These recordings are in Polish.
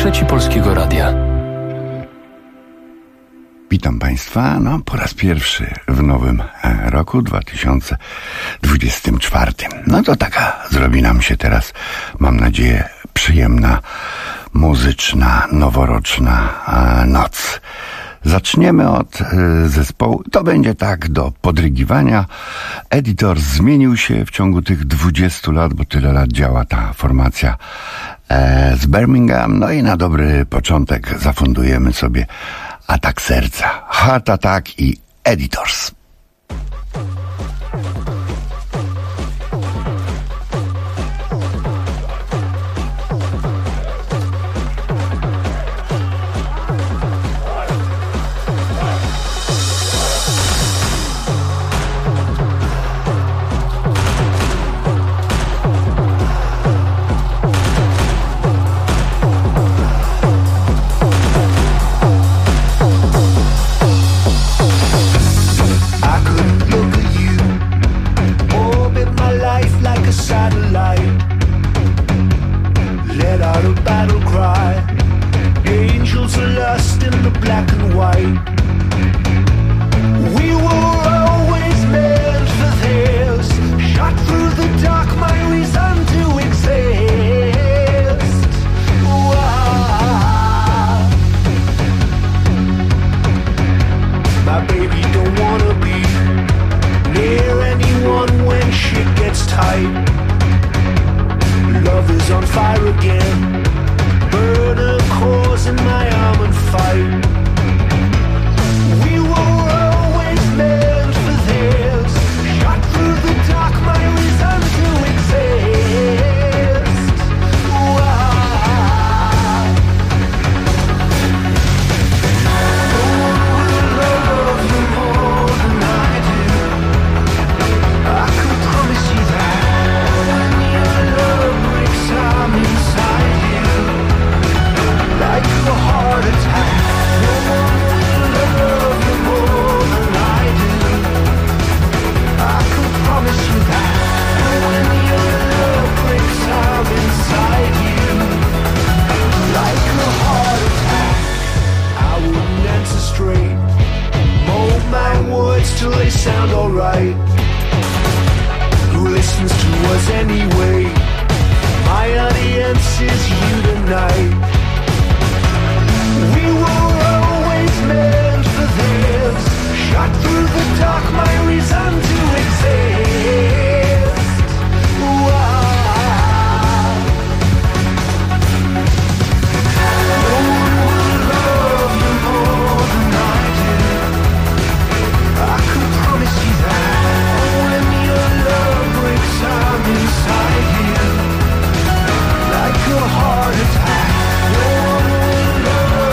Trzeci Polskiego Radia. Witam Państwa, po raz pierwszy w nowym roku 2024. To taka zrobi nam się teraz, mam nadzieję, przyjemna, muzyczna, noworoczna noc. Zaczniemy od zespołu. To będzie tak do podrygiwania. Editors zmienił się w ciągu tych 20 lat, bo tyle lat działa ta formacja z Birmingham. I na dobry początek zafundujemy sobie Atak Serca, Heart Attack i Editors.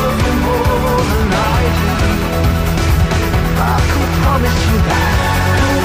Promise you that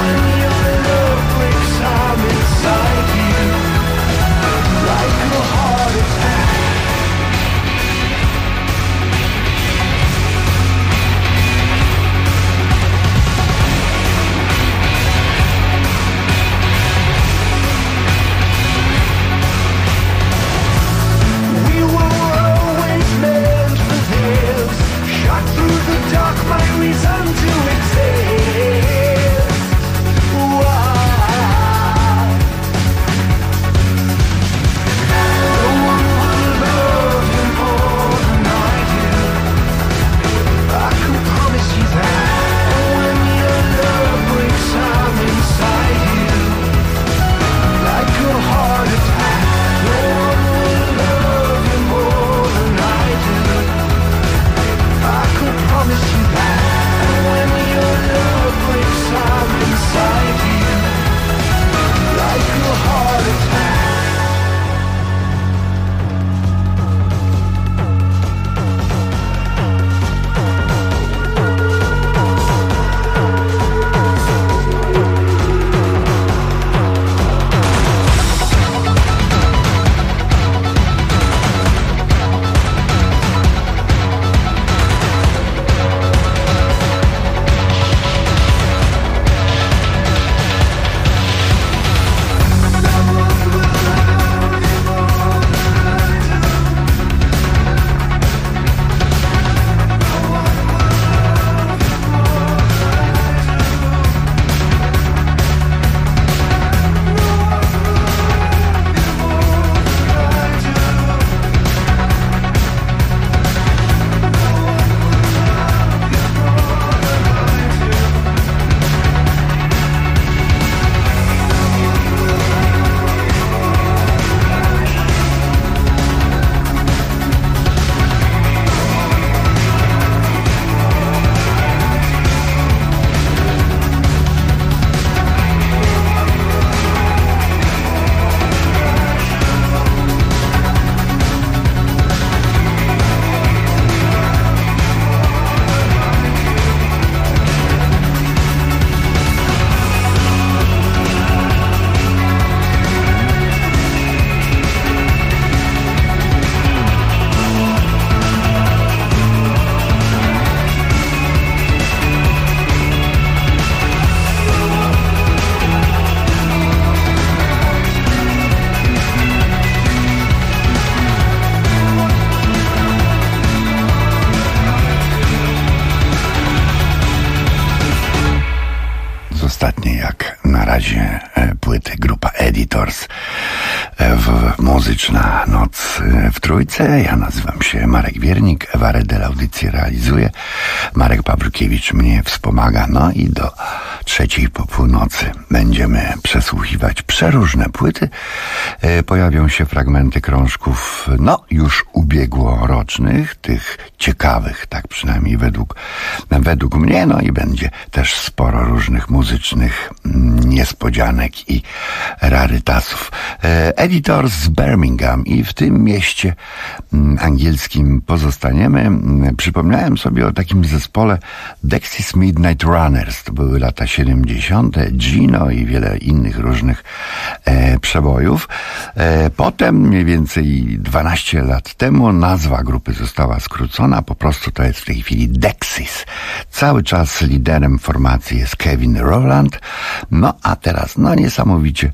na razie płyty grupa Editors w Muzyczna Noc w Trójce. Ja nazywam się Marek Wiernik, Ewa Redel audycję realizuje, Marek Pawlukiewicz mnie wspomaga. No i do 3:00 po północy będziemy przesłuchiwać przeróżne płyty. Pojawią się fragmenty krążków, już ubiegłorocznych, tych ciekawych, tak przynajmniej według mnie, i będzie też sporo różnych muzycznych niespodzianek i rarytasów. Editors z Birmingham i w tym mieście angielskim pozostaniemy. Przypomniałem sobie o takim zespole Dexys Midnight Runners. To były lata 70. Gino i wiele innych różnych przebojów. Potem, mniej więcej 12 lat temu, nazwa grupy została skrócona. Po prostu to jest w tej chwili Dexys. Cały czas liderem formacji jest Kevin Rowland. A teraz, niesamowicie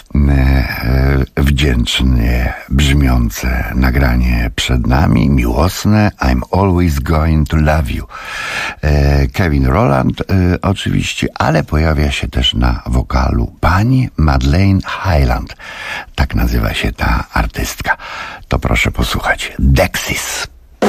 wdzięcznie brzmiące nagranie przed nami, miłosne I'm Always Going to Love You. Kevin Rowland oczywiście, ale pojawia się też na wokalu pani Madeleine Highland. Tak nazywa się ta artystka. To proszę posłuchać. Dexys.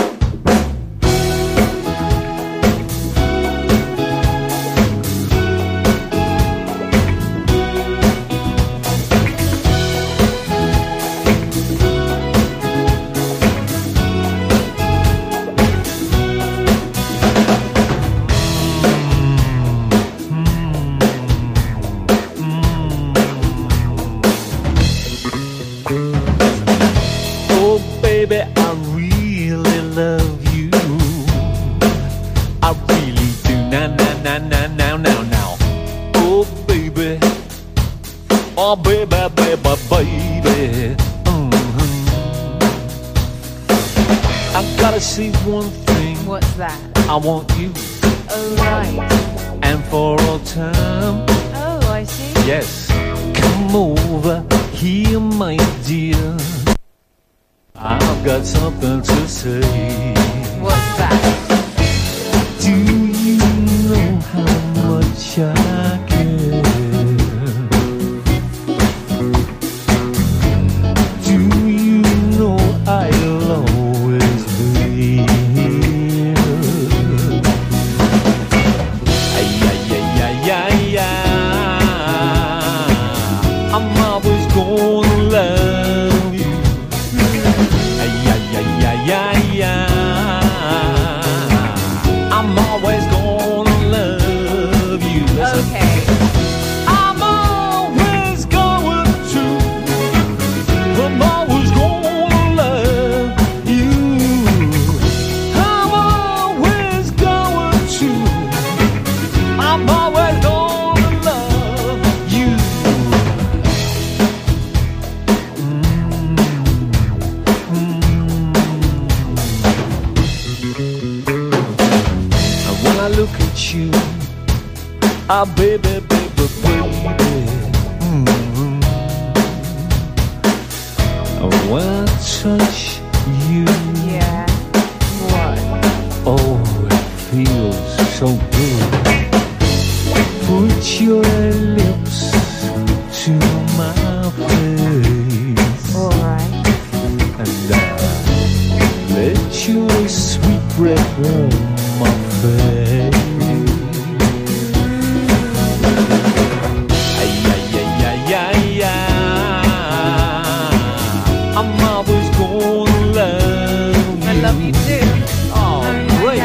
Oh, baby, baby, baby. I gotta say one thing. What's that? I want you. Oh, right. And for all time. Oh, I see. Yes. Come over here, my dear. I've got something to say. What's that? Do you know how much I care? I'll always be here. I'm always gonna love you. I'm always gonna love you. Listen. Okay. I'm always going to. I'm always going. Ah, baby, baby, baby. When I touch you, Yeah. What? oh, it feels so good. Put your lips to my face, All right. and let your sweet breath warm my face. I'm always gonna love you. I love you too. Oh, great.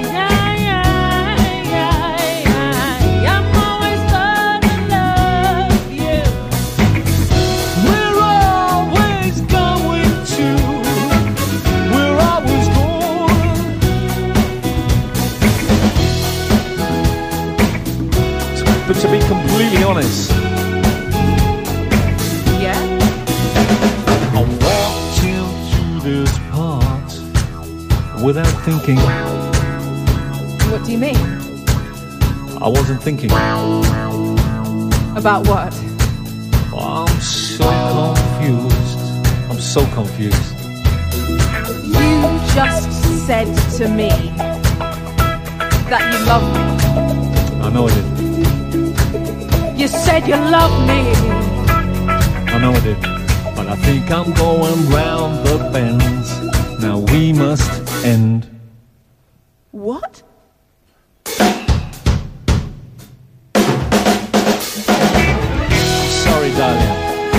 I'm always gonna love you. We're always going to. We're always going. But to be completely honest, Yeah? I walked into this part without thinking. What do you mean? I wasn't thinking. About what? I'm so confused. I'm so confused. You just said to me that you love me. I know I didn't. You you said you loved me. I know I did, but I think I'm going round the bends. Now we must end. What? Sorry, darling.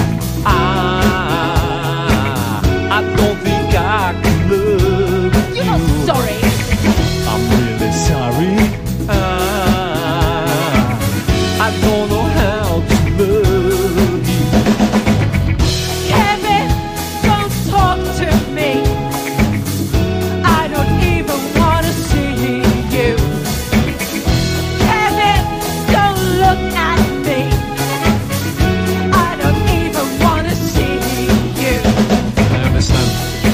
I don't think I can love you. You're not sorry. I'm really sorry. I don't know how to love you. Kevin, don't talk to me. I don't even want to see you. Kevin, don't look at me. I don't even want to see you. I understand.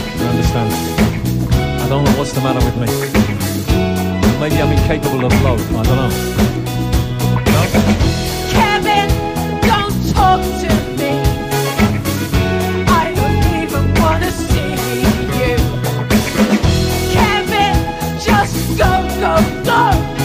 I don't know what's the matter with me. Maybe I'm incapable of love. I don't know. No? Kevin, don't talk to me. I don't even want to see you. Kevin, just go, go, go.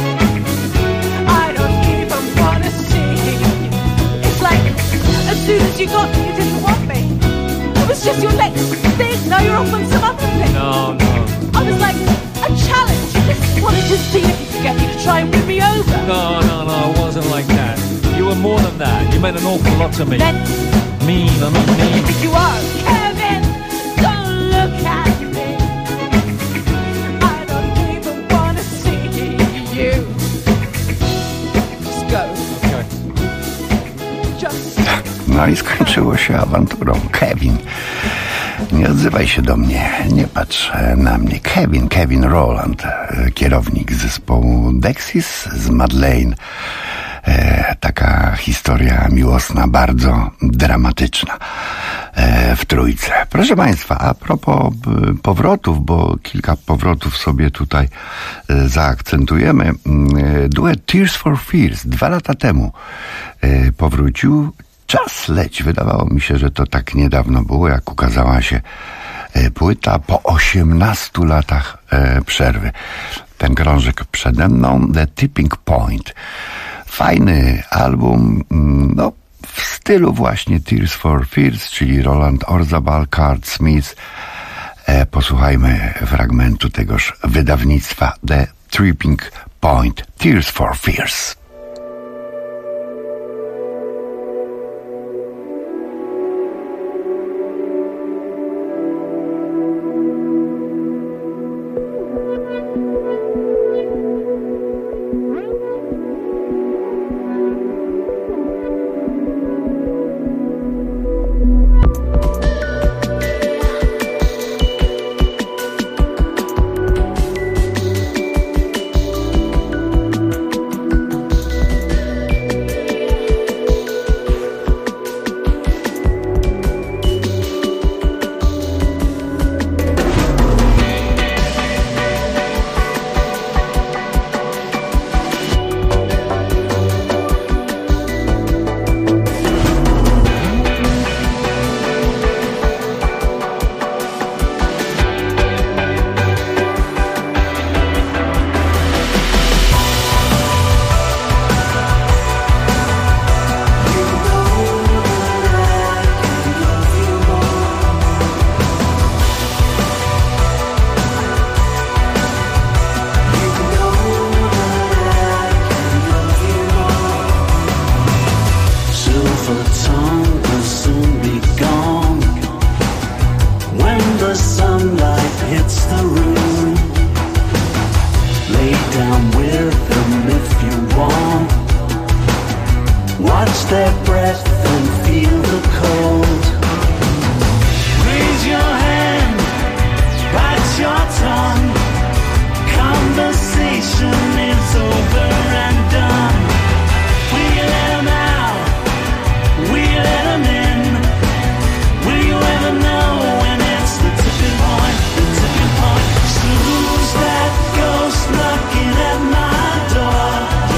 I don't even want to see you. It's like, as soon as you got me, you didn't want me. It was just your next thing. Now you're off on some other thing. No. I was like a challenge. You just wanted to see if you could get me to try and win me over. No, it wasn't like that. You were more than that. You meant an awful lot to me. Then Mean. you are. Kevin, don't look at me. I don't even want to see you. Just go. Okay. Just No i skończyło się awanturą. Kevin, nie odzywaj się do mnie, nie patrz na mnie. Kevin Rowland, kierownik zespołu Dexys z Madeleine. Taka historia miłosna, bardzo dramatyczna w trójce. Proszę Państwa, a propos powrotów, bo kilka powrotów sobie tutaj zaakcentujemy. Duet Tears for Fears 2 lata temu powrócił. Czas leci. Wydawało mi się, że to tak niedawno było, jak ukazała się płyta po 18 latach przerwy. Ten krążek przede mną, The Tipping Point. Fajny album, no w stylu właśnie Tears for Fears, czyli Roland Orzabal, Curt Smith. Posłuchajmy fragmentu tegoż wydawnictwa The Tipping Point, Tears for Fears.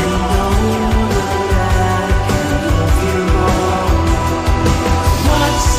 What's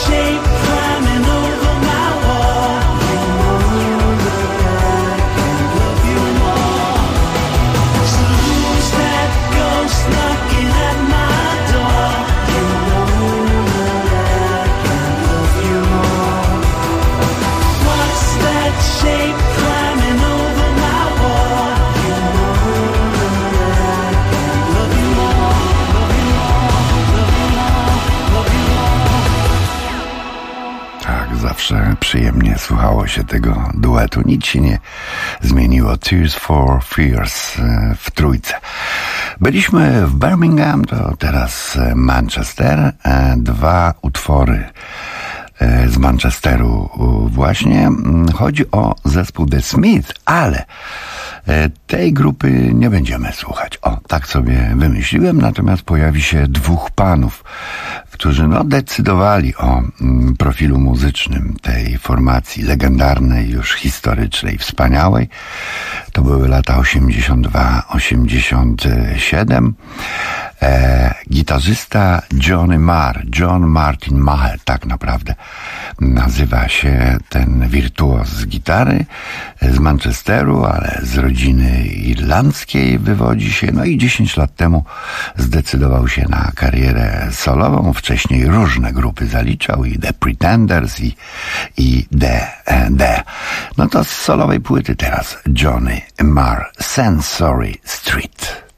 shape climbing over my wall. You know that I can love you more. So who's that ghost knocking at my door? You know that I can love you more. What's that shape climbing over my wall? You know that I can love you more, love you more, love you more, love you more. Tak, zawsze przyjemnie słuchało się tego duetu. Nic się nie zmieniło. Tears for Fears w trójce. Byliśmy w Birmingham, to teraz Manchester. Dwa utwory z Manchesteru właśnie. Chodzi o zespół The Smiths, ale tej grupy nie będziemy słuchać. O, tak sobie wymyśliłem, natomiast pojawi się dwóch panów, którzy decydowali o profilu muzycznym tej formacji legendarnej, już historycznej, wspaniałej. To były lata 82-87. Gitarzysta John Martin Maher, tak naprawdę nazywa się ten wirtuoz z gitary, z Manchesteru, ale z rodziny irlandzkiej wywodzi się. No i 10 lat temu zdecydował się na karierę solową. Wcześniej różne grupy zaliczał, i The Pretenders, i The. No to z solowej płyty teraz Johnny Marr, Sensory Street.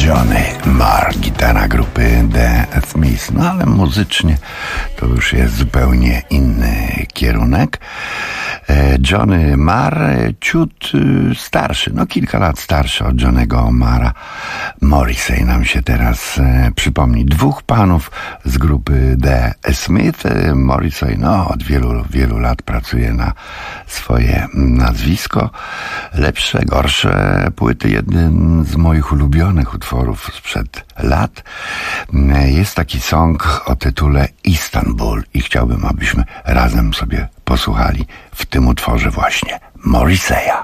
Johnny Marr, gitara grupy The Smiths, no ale muzycznie to już jest zupełnie inny kierunek. Johnny Marr ciut starszy, no kilka lat starszy od Johnny'ego Marra. Morrissey nam się teraz przypomni. Dwóch panów z grupy The Smith. Morrissey od wielu lat pracuje na swoje nazwisko. Lepsze, gorsze płyty. Jeden z moich ulubionych utworów sprzed lat jest taki song o tytule Istanbul i chciałbym, abyśmy razem sobie posłuchali w tym utworze właśnie Morrissey'a.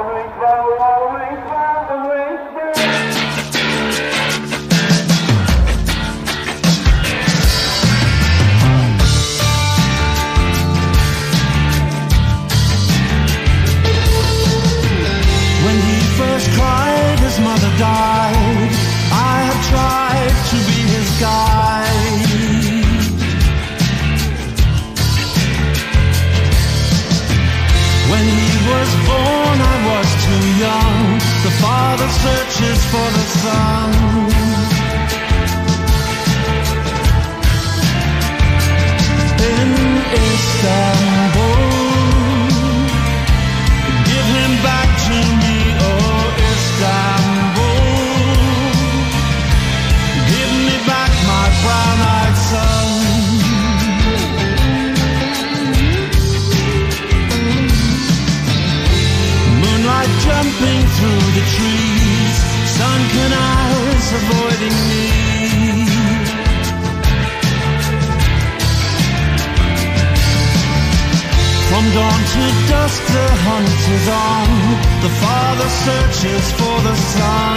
When he first cried, his mother died. I have tried to be his guide. When he was born, I was too young. The father searches for the son. In Istanbul, give him back to me, oh Istanbul. Give me back my brown-eyed son. Moonlight jumping through the trees, sunken eyes avoiding me. From dawn to dusk the hunt is on. The father searches for the son.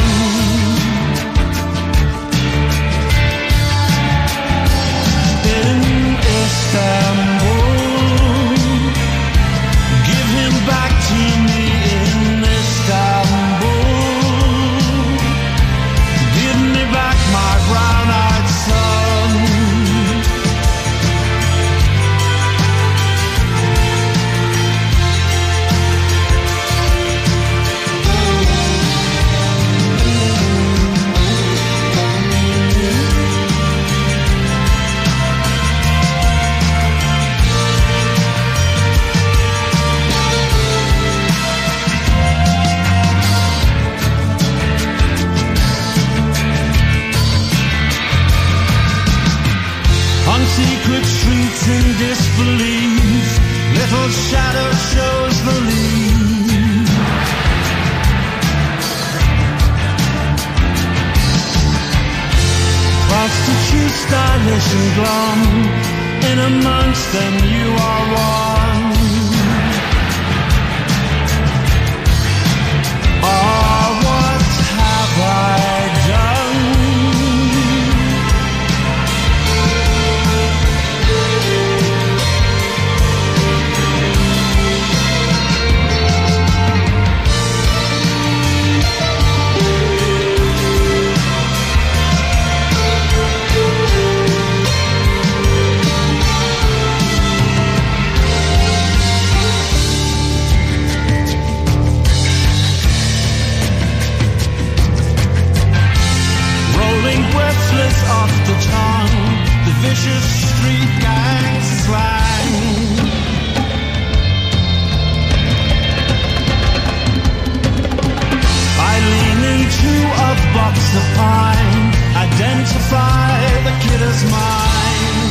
In Istanbul, give him back to me in Istanbul. Give me back my brown-eyed son. On secret streets in disbelief, little shadow shows the lead. Prostitute stylish and glum, in amongst them you are one. Oh, what have I done? Breathless off the tongue, the vicious street gang slang. I lean into a box of pine, identify the kid as mine.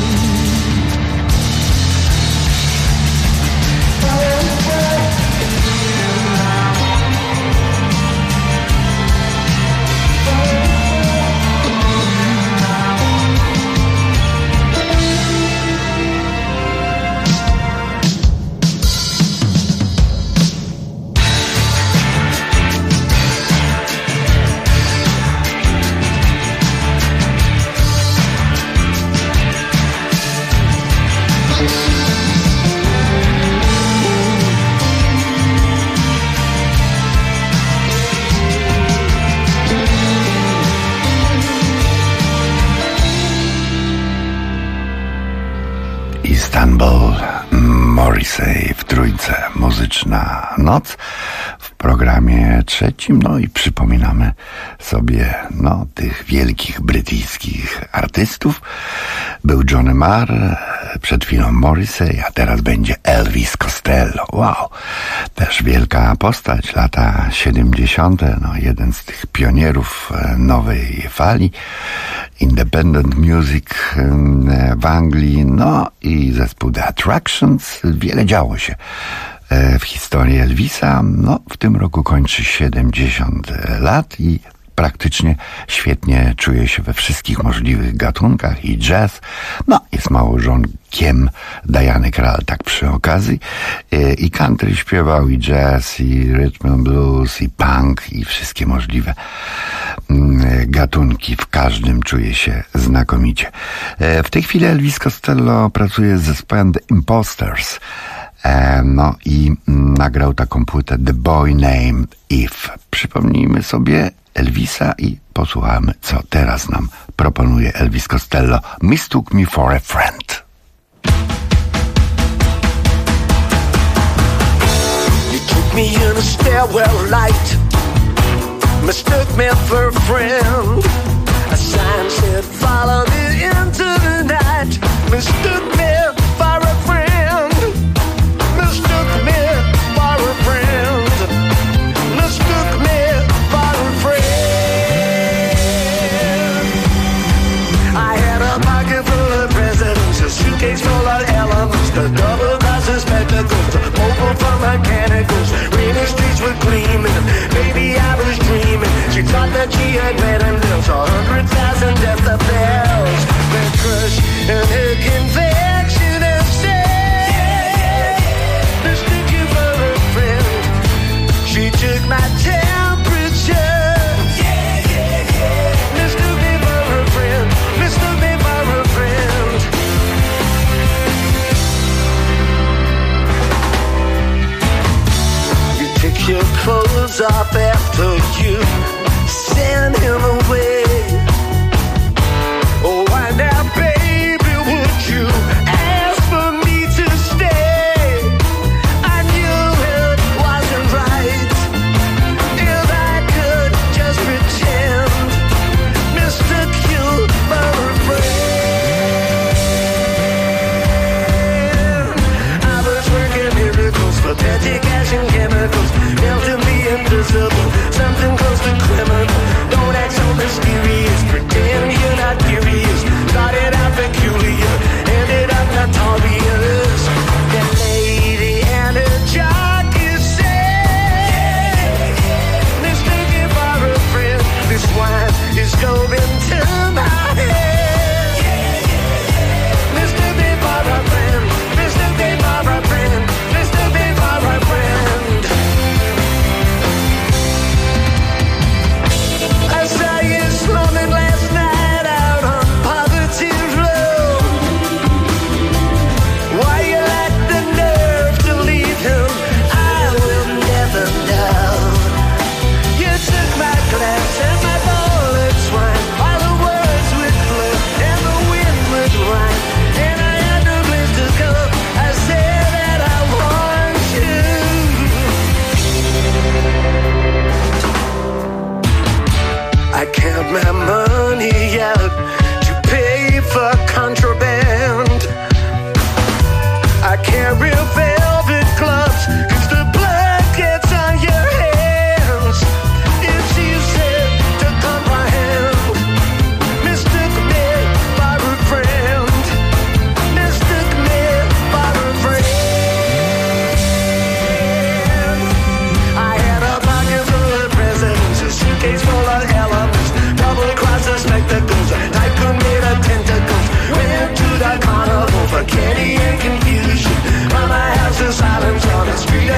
Istanbul, Morrissey w trójce Muzyczna Noc. W programie trzecim, no i przypominamy sobie, tych wielkich brytyjskich artystów. Był Johnny Marr, przed chwilą Morrissey, a teraz będzie Elvis Costello. Wow, też wielka postać, lata 70., jeden z tych pionierów nowej fali independent music w Anglii, i zespół The Attractions. Wiele działo się w historii Elvisa. W tym roku kończy 70 lat i praktycznie świetnie czuje się we wszystkich możliwych gatunkach i jazz. Jest małżonkiem Diany Krall, tak przy okazji. I country śpiewał, i jazz, i rhythm and blues, i punk, i wszystkie możliwe gatunki. W każdym czuje się znakomicie. W tej chwili Elvis Costello pracuje z zespołem The Imposters. I nagrał taką płytę The Boy Named Eve. Przypomnijmy sobie Elvisa i posłuchamy, co teraz nam proponuje Elvis Costello. Mistook me for a friend. You took me in a stairwell light, mistook me for a friend. A sign said follow me into the night, mistook me for a friend. Mistook me for a friend. Mistook me for a friend. I had a pocket full of presidents, a suitcase full of elements, the double glasses, spectacles, the mobile for mechanicals. Rainy streets were gleaming, maybe I was dreaming. She thought that she had met him, lives 100,000 decibels. The crush and her conviction of sin. Mistook you for a friend. She took my temperature. Mistook me for a friend. Mistook me for a friend. You took your clothes off after you sent him away. Oh, why now, baby, would you ask for me to stay? I knew it wasn't right. If I could just pretend, mistook you for a friend. I was working miracles for petty cash and chemicals, melting me invisible, something close to criminal. Don't act so mysterious, pretend you're not curious. Started out peculiar, ended up notorious. The lady and her jockey said, mistaken for a friend. This wine is going to my head. Mistook me for a friend. Mistook me for a friend. Mistook me for a friend. I saw you slumming last night out on Poverty Road. Why you lack the nerve to leave him, I will never know. You took my glass and my bullets wine, while the words would flow and the wind would whine, and I had no place to go. I said that I want you. I count my money out to pay for contraband. I carry velvet gloves 'cause the blood gets on your hands. It's easy to comprehend. Mistook me for a friend. Mistook me for a friend. I had a pocket full of presidents, a suitcase full of elements, double crosses, spectacles, tycoon made of tentacles. Went to the carnival for candy and confusion. From my house to silence on the street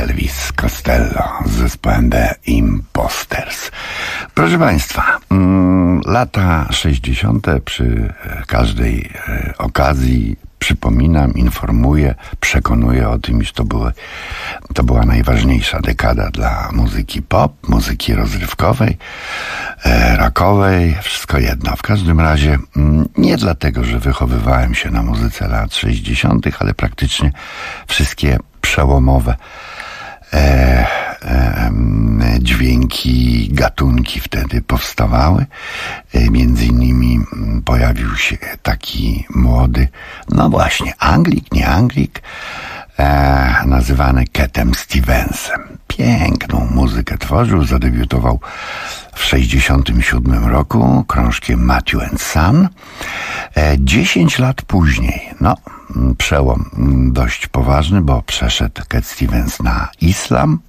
Elvis Costello z zespołem The Imposters. Proszę Państwa, lata 60. przy każdej okazji przypominam, informuję, przekonuję o tym, iż to była najważniejsza dekada dla muzyki pop, muzyki rozrywkowej, rockowej, wszystko jedno. W każdym razie nie dlatego, że wychowywałem się na muzyce lat 60., ale praktycznie wszystkie przełomowe dźwięki, gatunki wtedy powstawały. Między innymi pojawił się taki młody, no właśnie, Anglik, nazywany Catem Stevensem. Piękną muzykę tworzył, zadebiutował w 67 roku krążkiem Matthew & Son. 10 lat później, przełom dość poważny, bo przeszedł Cat Stevens na islam.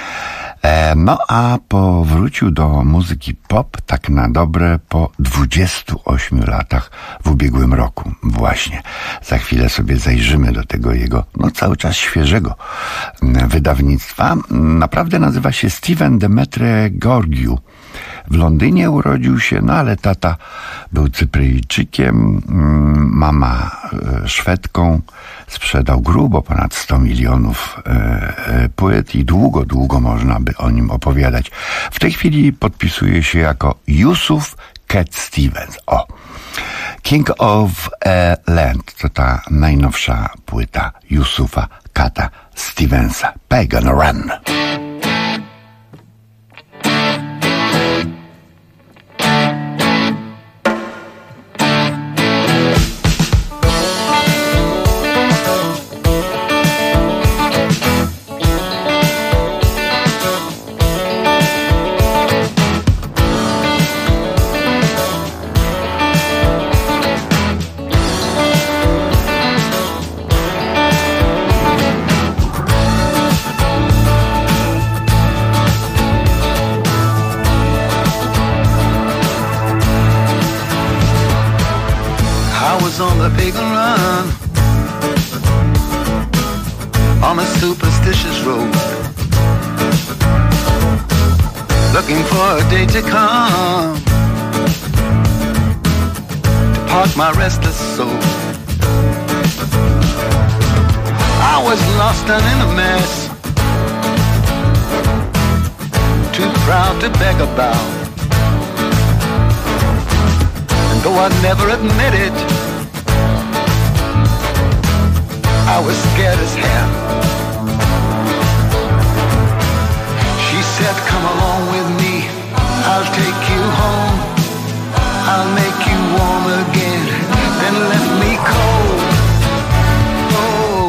A powrócił do muzyki pop tak na dobre po 28 latach w ubiegłym roku. Właśnie. Za chwilę sobie zajrzymy do tego jego, cały czas świeżego wydawnictwa. Naprawdę nazywa się Steven Demetre Georgiou. W Londynie urodził się, ale tata był Cypryjczykiem, mama Szwedką. Sprzedał grubo ponad 100 milionów płyt i długo można by o nim opowiadać. W tej chwili podpisuje się jako Yusuf Cat Stevens. King of a Land to ta najnowsza płyta Yusufa Cata Stevensa. Pagan Run. On the pagan run, on a superstitious road, looking for a day to come, to park my restless soul. I was lost and in a mess, too proud to beg about, and though I'd never admit it, I was scared as hell. She said, come along with me, I'll take you home, I'll make you warm again, then left me cold. Oh.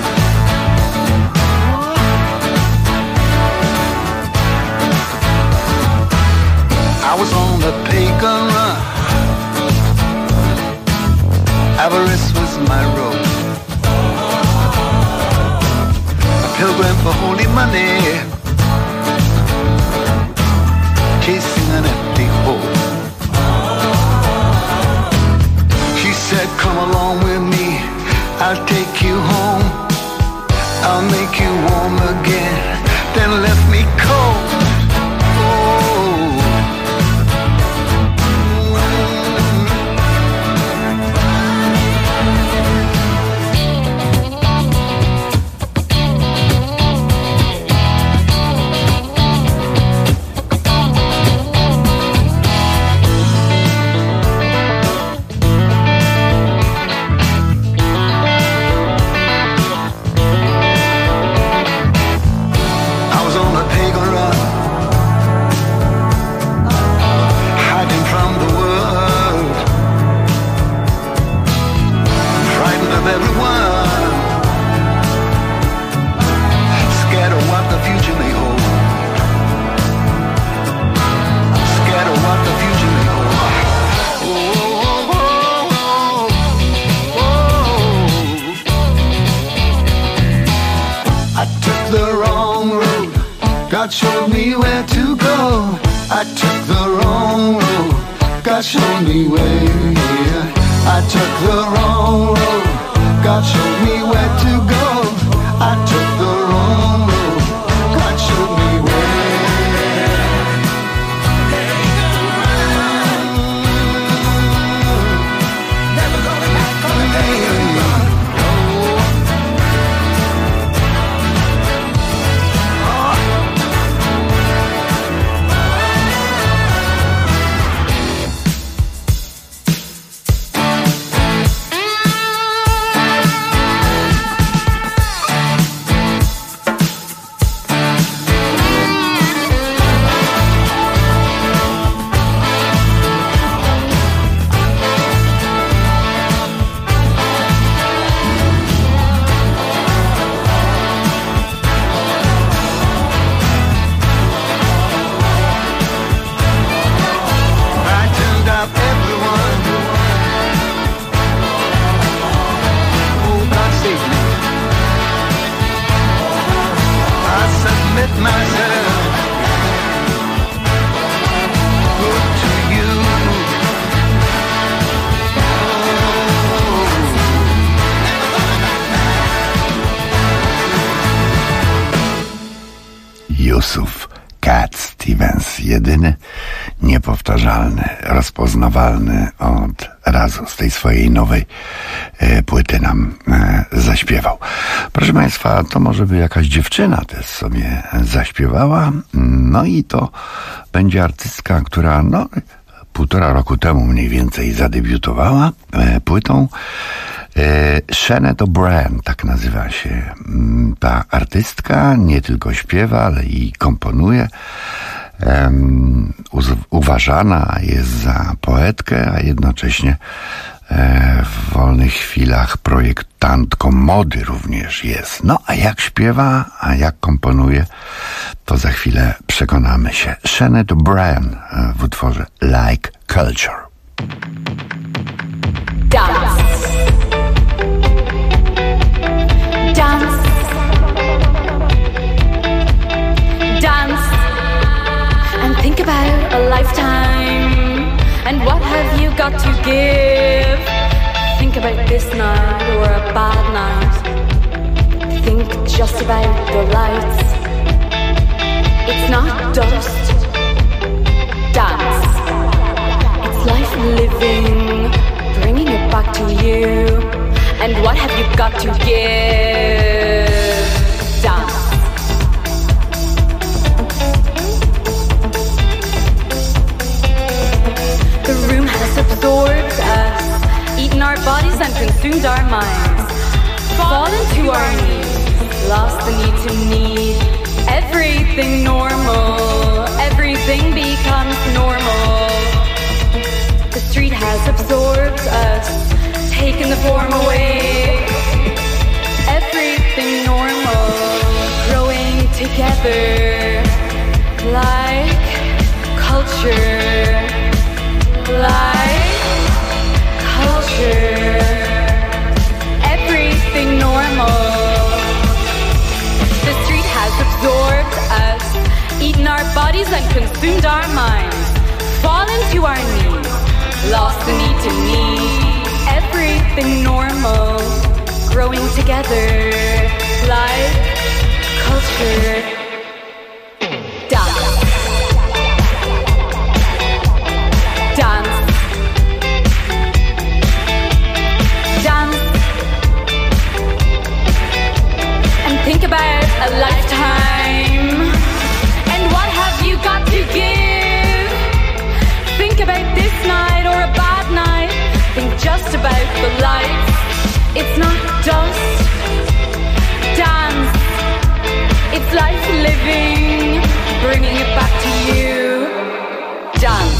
I was on the pagan run, avarice was my road. Pilgrim for holy money, chasing an empty hole. She said, come along with me, I'll take you home, I'll make you warm again, then left me cold. God showed me where to go. I took the wrong road. God showed me where. I took the wrong road. God showed me where to go. I took the wrong road. myself to you. Yusuf Cat Stevens, jedyny, niepowtarzalny, rozpoznawalny od razu z tej swojej nowej płyty nam zaśpiewał. Proszę Państwa, to może by jakaś dziewczyna też sobie zaśpiewała, no i to będzie artystka, która 1,5 roku temu mniej więcej zadebiutowała płytą. Sinead O'Brien, tak nazywa się ta artystka, nie tylko śpiewa, ale i komponuje. Uważana jest za poetkę, a jednocześnie w wolnych chwilach projektantką mody również jest. No a jak śpiewa, a jak komponuje, to za chwilę przekonamy się. Sinead O'Brien w utworze Like Culture. Dance. Dance. Dance. And think about a lifetime. And what have you got to give? Think about this night or a bad night. Think just about the lights. It's not dust. Dance. It's life living, bringing it back to you. And what have you got to give? Dance. The room has absorbed us, eaten our bodies and consumed our minds. Fallen to our knees, lost the need to need. Everything normal, everything becomes normal. The street has absorbed us, taken the form away. Everything normal, growing together like culture, like culture. Everything normal. The street has absorbed us, eaten our bodies and consumed our minds. Fallen to our knees, lost the need to need. Everything normal, growing together like culture. Dance. Dance. Dance. And think about a lifetime. And what have you got to give? Think about this night or a bad night. Think just about the lights. It's not dust. Dance. It's life living, bringing it back to you. Dance.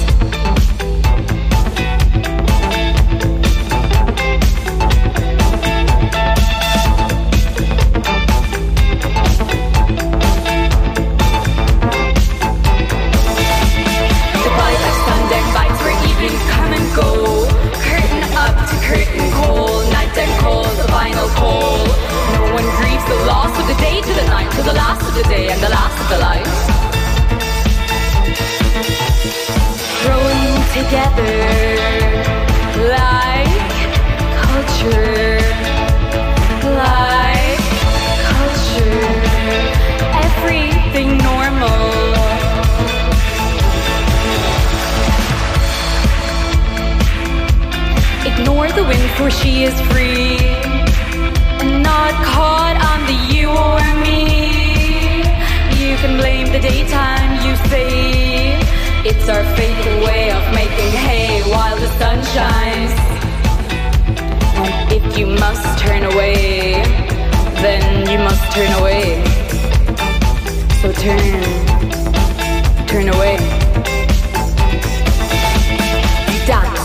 Goodbye, like sundown bites where evenings come and go. Curtain up to curtain call, night down calls, a final call. No one grieves the loss of the day to the night, to the last of the day and the last of the light. Growing together like culture, like culture. Everything normal. Ignore the wind for she is free, and not caught on the you or me. You can blame the daytime, you say. It's our faithful way of making hay while the sun shines. And if you must turn away, then you must turn away. So turn away. Dance.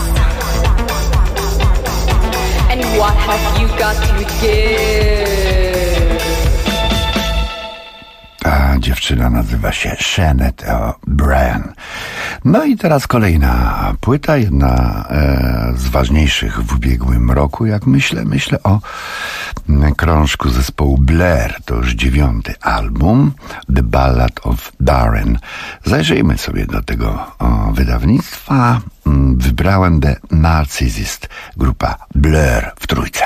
And what have you got to give? dziewczyna nazywa się Sinead O'Brien. No i teraz kolejna płyta, jedna z ważniejszych w ubiegłym roku, jak myślę o krążku zespołu Blair. To już 9. album, The Ballad of Darren. Zajrzyjmy sobie do tego wydawnictwa. Wybrałem The Narcissist, grupa Blair w trójce.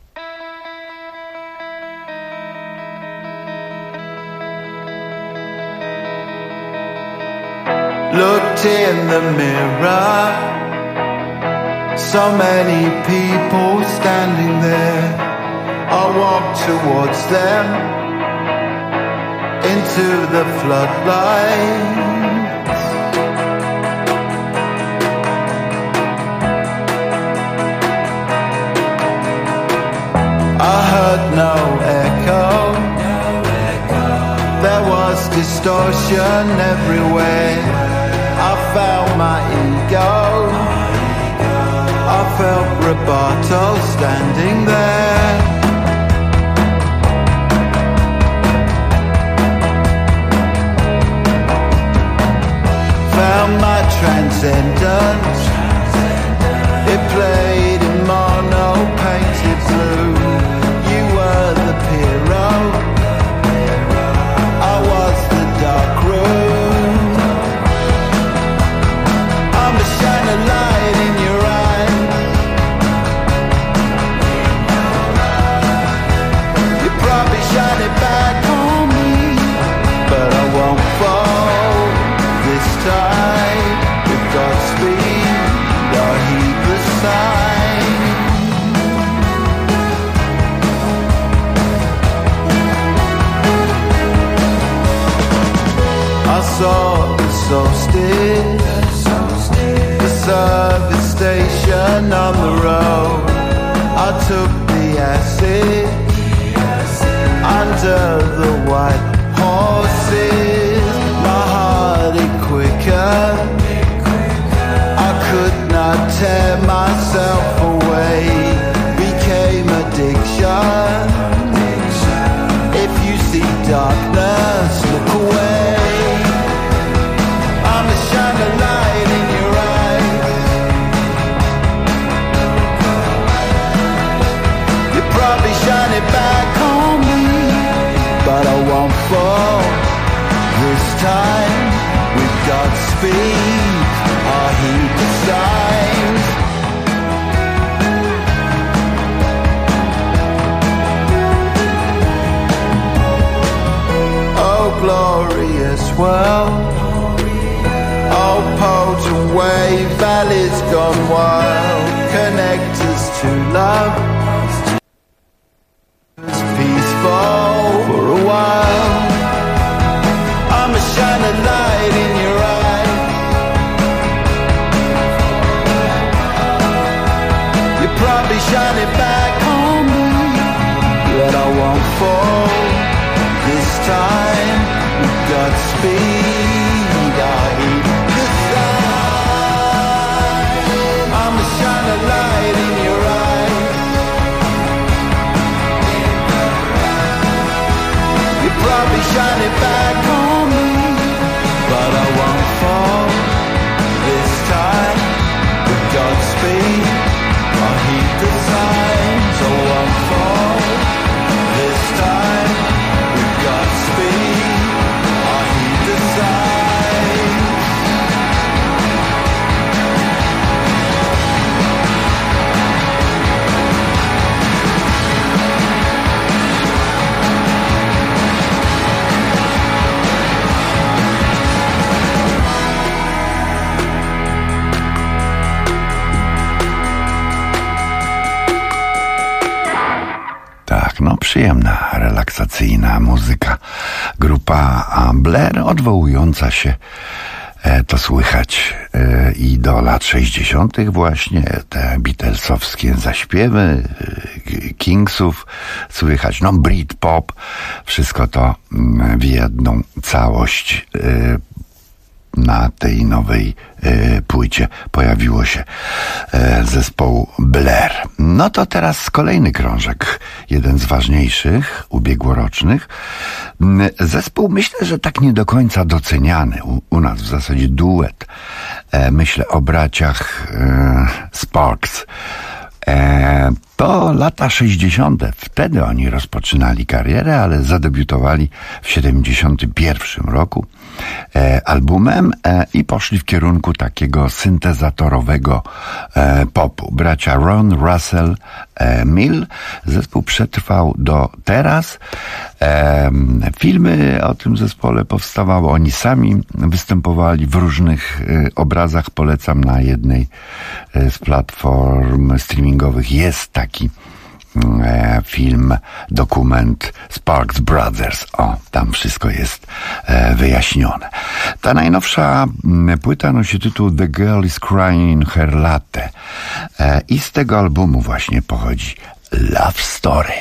Looked in the mirror, so many people standing there. I walked towards them, into the floodlights. I heard no echo, there was distortion everywhere. I felt my ego, I felt Roberto standing there. Found my transcendence, it played in mono painted blue. You were the hero, I was the dark room. Shine a light in your eyes. You probably shine it back on me, but I won't fall this time. With Godspeed, I'll heed the sign. I saw the solstice, service station on the road. I took the acid under the white horses. My heart it quicker, I could not tear myself away. Became addiction. If you see darkness, look away. I'm a shining light in your eyes. Probably shine it back on me, but I won't fall this time. With Godspeed, I'll heed the signs. Oh, glorious world, oh, potent wave, valleys gone wild, connect us to love. For a while, I'm a shining light in your eyes. You probably shine it back on me, but I won't fall this time. With Godspeed, I'll heed the sign. I'm a shining light in your eyes. Probably shine it back on me, but I won't fall this time. With Godspeed, I'll heed the signs. I won't fall this time. With Godspeed, I'll heed the signs. No, przyjemna, relaksacyjna muzyka. Grupa Blair, odwołująca się, to słychać, i do lat 60. właśnie, te Beatlesowskie zaśpiewy, Kingsów, słychać, no, Britpop, wszystko to w jedną całość. na tej nowej płycie pojawiło się zespołu Blair. No to teraz kolejny krążek, jeden z ważniejszych, ubiegłorocznych. Zespół, myślę, że tak nie do końca doceniany u nas, w zasadzie duet. Myślę o braciach Sparks. To lata 60. Wtedy oni rozpoczynali karierę, ale zadebiutowali w 71 roku albumem i poszli w kierunku takiego syntezatorowego popu. Bracia Ron Russell Mill. Zespół przetrwał do teraz. Filmy o tym zespole powstawały. Oni sami występowali w różnych obrazach. Polecam, na jednej z platform streamingowych jest taki film, dokument Sparks Brothers. O, tam wszystko jest wyjaśnione. Ta najnowsza płyta nosi tytuł The Girl is Crying in Her Latte i z tego albumu właśnie pochodzi Love Story.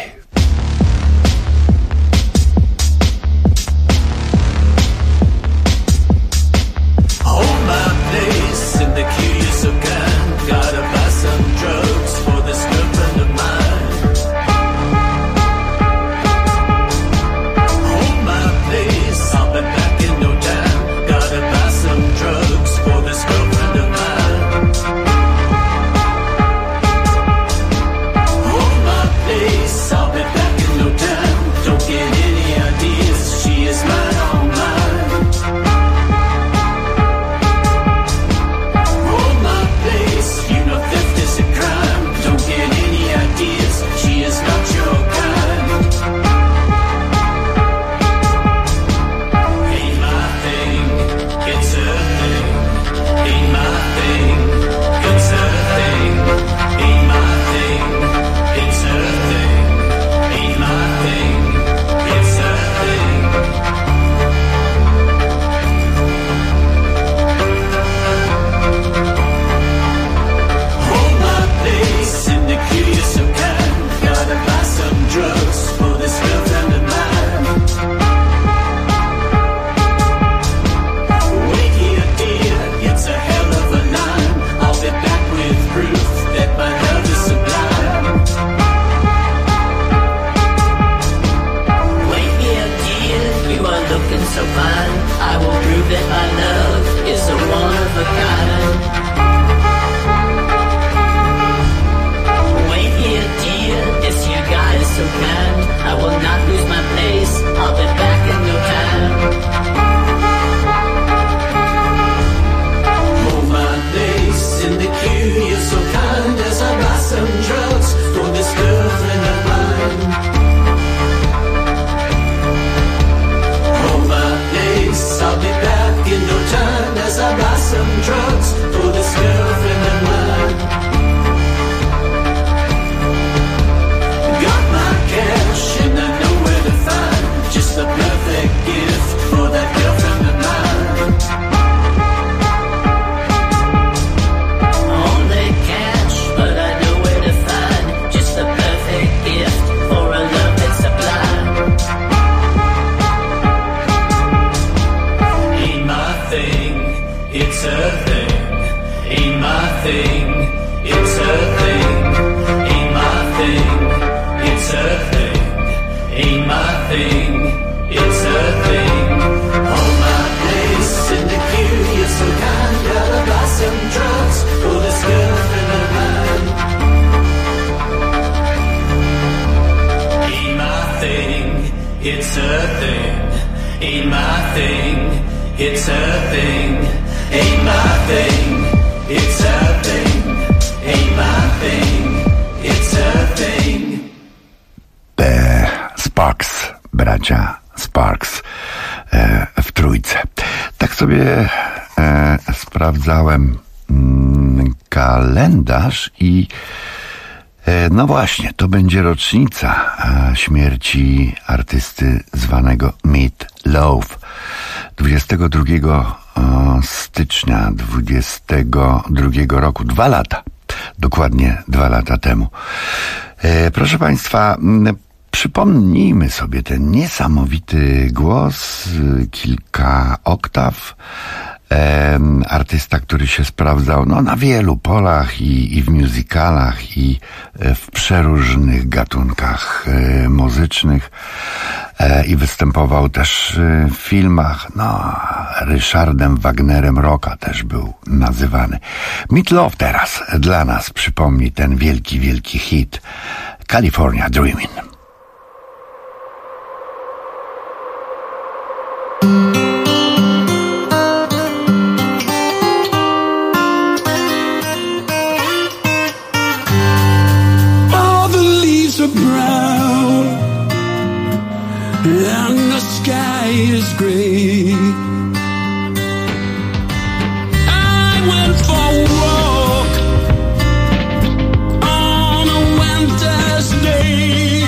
Hold my place in the queue, you're so kind. Gotta buy some drugs for this girlfriend of mine. Hold my place, I'll be back in no time. Gotta buy some drugs for this girlfriend of mine. Hold my place, I'll be back in no time. Don't get any ideas, she is mine, all mine. Hold my place, you know theft is a crime. Don't get any ideas, she is not your kind. Ain't my thing, it's her thing. Ain't my thing, it's her thing. Ain't my thing, it's her thing. Ain't my thing, it's her thing. Hold my place in the queue, you're so kind. Gotta buy some drugs for this girlfriend of mine. Wait here, dear, it's a hell of a line. I'll be back with proof that my love is sublime. Wait here, dear, you are looking so fine. I will prove that my love is a one of a kind. Wait here, dear, this your guy is so kind. I will not lose my place, I'll be back in no time. Hold my place in the queue, you're so kind. As I buy some drugs for this girlfriend of mine. Hold my place, I'll be back in no time. As I buy some drugs for this girlfriend of mine. Got my cash and I know where to find just the perfect gift for that girlfriend of mine. Only cash, but I know where to find just the perfect gift for a love that's sublime. Ain't my thing, it's her thing. Ain't my thing, it's her thing. Ain't my thing, it's her thing. Ain't my thing, it's her thing. Hold my place in the queue, you're so kind. Gotta buy some drugs for this girlfriend of mine. Ain't my thing, it's her thing. Ain't my thing, it's her thing. Ain't my thing, it's her thing. Ain't my thing, it's her thing. The Sparks, bracia Sparks w trójce. Tak sobie sprawdzałem kalendarz i no właśnie, to będzie rocznica śmierci artysty zwanego Meat Loaf. 22 stycznia 22 roku, 2 lata, dokładnie 2 lata temu. Proszę Państwa, przypomnijmy sobie ten niesamowity głos, kilka oktaw, Artysta, który się sprawdzał na wielu polach i w musicalach, i w przeróżnych gatunkach muzycznych, i występował też w filmach. Ryszardem Wagnerem rocka też był nazywany. Meat Loaf teraz dla nas przypomni ten wielki, wielki hit California Dreamin'. And the sky is gray. I went for a walk on a winter's day.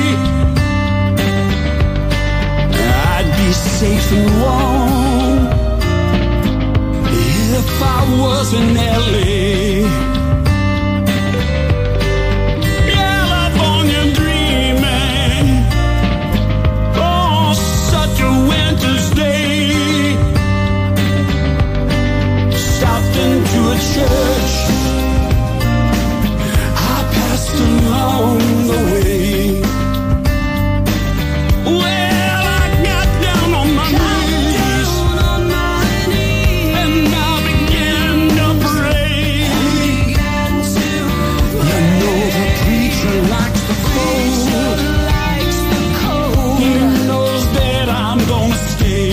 I'd be safe and warm if I was in LA. Church I passed along the way. Well, I got down on my knees and I began to pray. You know the preacher likes the cold. He knows that I'm gonna stay.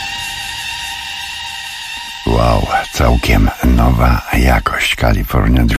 Całkiem nowa jakość California